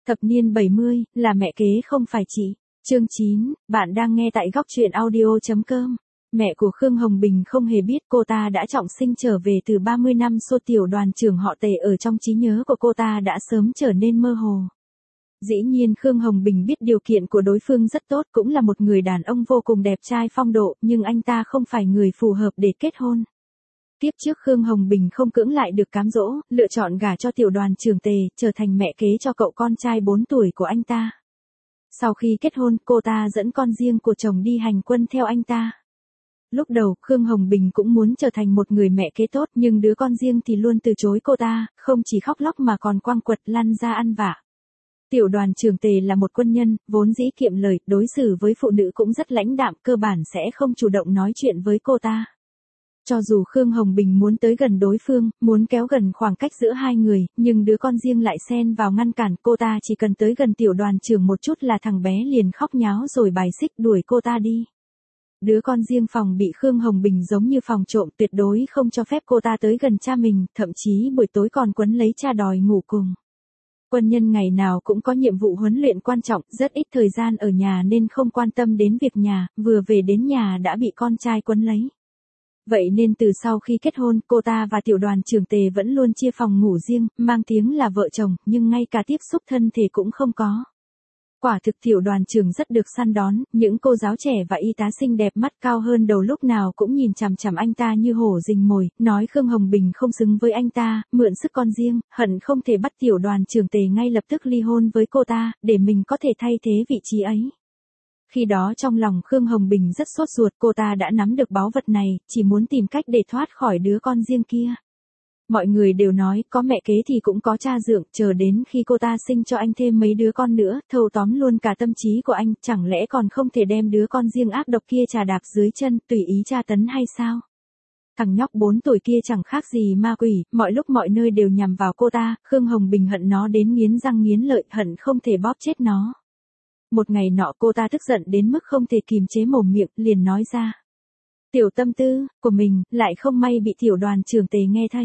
Thập niên 70, là mẹ kế không phải chị. Chương 9, bạn đang nghe tại góc truyện audio.com. Mẹ của Khương Hồng Bình không hề biết cô ta đã trọng sinh trở về từ 30 năm xô tiểu đoàn trưởng họ Tề, ở trong trí nhớ của cô ta đã sớm trở nên mơ hồ. Dĩ nhiên Khương Hồng Bình biết điều kiện của đối phương rất tốt, cũng là một người đàn ông vô cùng đẹp trai phong độ, nhưng anh ta không phải người phù hợp để kết hôn. Tiếp trước Khương Hồng Bình không cưỡng lại được cám dỗ, lựa chọn gả cho tiểu đoàn trưởng Tề, trở thành mẹ kế cho cậu con trai 4 tuổi của anh ta. Sau khi kết hôn, cô ta dẫn con riêng của chồng đi hành quân theo anh ta. Lúc đầu, Khương Hồng Bình cũng muốn trở thành một người mẹ kế tốt, nhưng đứa con riêng thì luôn từ chối cô ta, không chỉ khóc lóc mà còn quăng quật lăn ra ăn vạ. Tiểu đoàn trưởng Tề là một quân nhân, vốn dĩ kiệm lời, đối xử với phụ nữ cũng rất lãnh đạm, cơ bản sẽ không chủ động nói chuyện với cô ta. Cho dù Khương Hồng Bình muốn tới gần đối phương, muốn kéo gần khoảng cách giữa hai người, nhưng đứa con riêng lại xen vào ngăn cản, cô ta chỉ cần tới gần tiểu đoàn trưởng một chút là thằng bé liền khóc nháo rồi bài xích đuổi cô ta đi. Đứa con riêng phòng bị Khương Hồng Bình giống như phòng trộm, tuyệt đối không cho phép cô ta tới gần cha mình, thậm chí buổi tối còn quấn lấy cha đòi ngủ cùng. Quân nhân ngày nào cũng có nhiệm vụ huấn luyện quan trọng, rất ít thời gian ở nhà nên không quan tâm đến việc nhà, vừa về đến nhà đã bị con trai quấn lấy. Vậy nên từ sau khi kết hôn, cô ta và tiểu đoàn trưởng Tề vẫn luôn chia phòng ngủ riêng, mang tiếng là vợ chồng, nhưng ngay cả tiếp xúc thân thể cũng không có. Quả thực tiểu đoàn trưởng rất được săn đón, những cô giáo trẻ và y tá xinh đẹp mắt cao hơn đầu lúc nào cũng nhìn chằm chằm anh ta như hổ rình mồi, nói Khương Hồng Bình không xứng với anh ta, mượn sức con riêng, hận không thể bắt tiểu đoàn trưởng Tề ngay lập tức ly hôn với cô ta, để mình có thể thay thế vị trí ấy. Khi đó trong lòng Khương Hồng Bình rất sốt ruột, cô ta đã nắm được báu vật này, chỉ muốn tìm cách để thoát khỏi đứa con riêng kia. Mọi người đều nói, có mẹ kế thì cũng có cha dượng, chờ đến khi cô ta sinh cho anh thêm mấy đứa con nữa, thâu tóm luôn cả tâm trí của anh, chẳng lẽ còn không thể đem đứa con riêng ác độc kia chà đạp dưới chân, tùy ý tra tấn hay sao? Thằng nhóc 4 tuổi kia chẳng khác gì ma quỷ, mọi lúc mọi nơi đều nhằm vào cô ta, Khương Hồng Bình hận nó đến nghiến răng nghiến lợi, hận không thể bóp chết nó. Một ngày nọ cô ta tức giận đến mức không thể kìm chế mồm miệng, liền nói ra. Tiểu tâm tư của mình, lại không may bị tiểu đoàn trưởng Tề nghe thấy.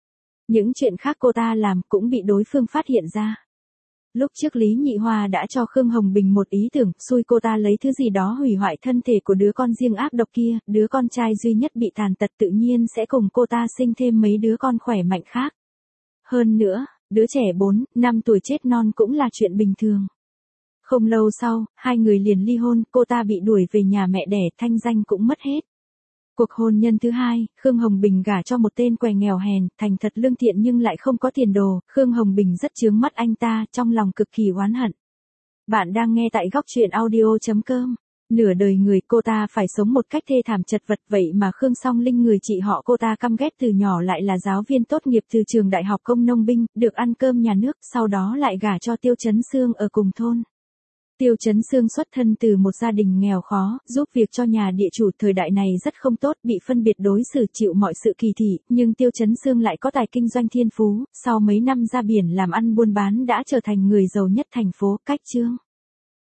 Những chuyện khác cô ta làm cũng bị đối phương phát hiện ra. Lúc trước Lý Nhị Hoa đã cho Khương Hồng Bình một ý tưởng, xui cô ta lấy thứ gì đó hủy hoại thân thể của đứa con riêng ác độc kia, đứa con trai duy nhất bị tàn tật tự nhiên sẽ cùng cô ta sinh thêm mấy đứa con khỏe mạnh khác. Hơn nữa, đứa trẻ 4, 5 tuổi chết non cũng là chuyện bình thường. Không lâu sau, hai người liền ly hôn, cô ta bị đuổi về nhà mẹ đẻ, thanh danh cũng mất hết. Cuộc hôn nhân thứ hai, Khương Hồng Bình gả cho một tên què nghèo hèn, thành thật lương thiện nhưng lại không có tiền đồ, Khương Hồng Bình rất chướng mắt anh ta, trong lòng cực kỳ oán hận. Bạn đang nghe tại góc truyện audio.com. Nửa đời người cô ta phải sống một cách thê thảm chật vật, vậy mà Khương Song Linh người chị họ cô ta căm ghét từ nhỏ lại là giáo viên tốt nghiệp từ trường đại học công nông binh, được ăn cơm nhà nước, sau đó lại gả cho Tiêu Chấn Sương ở cùng thôn. Tiêu Chấn Sương xuất thân từ một gia đình nghèo khó, giúp việc cho nhà địa chủ, thời đại này rất không tốt, bị phân biệt đối xử, chịu mọi sự kỳ thị, nhưng Tiêu Chấn Sương lại có tài kinh doanh thiên phú, sau mấy năm ra biển làm ăn buôn bán đã trở thành người giàu nhất thành phố. Cách chương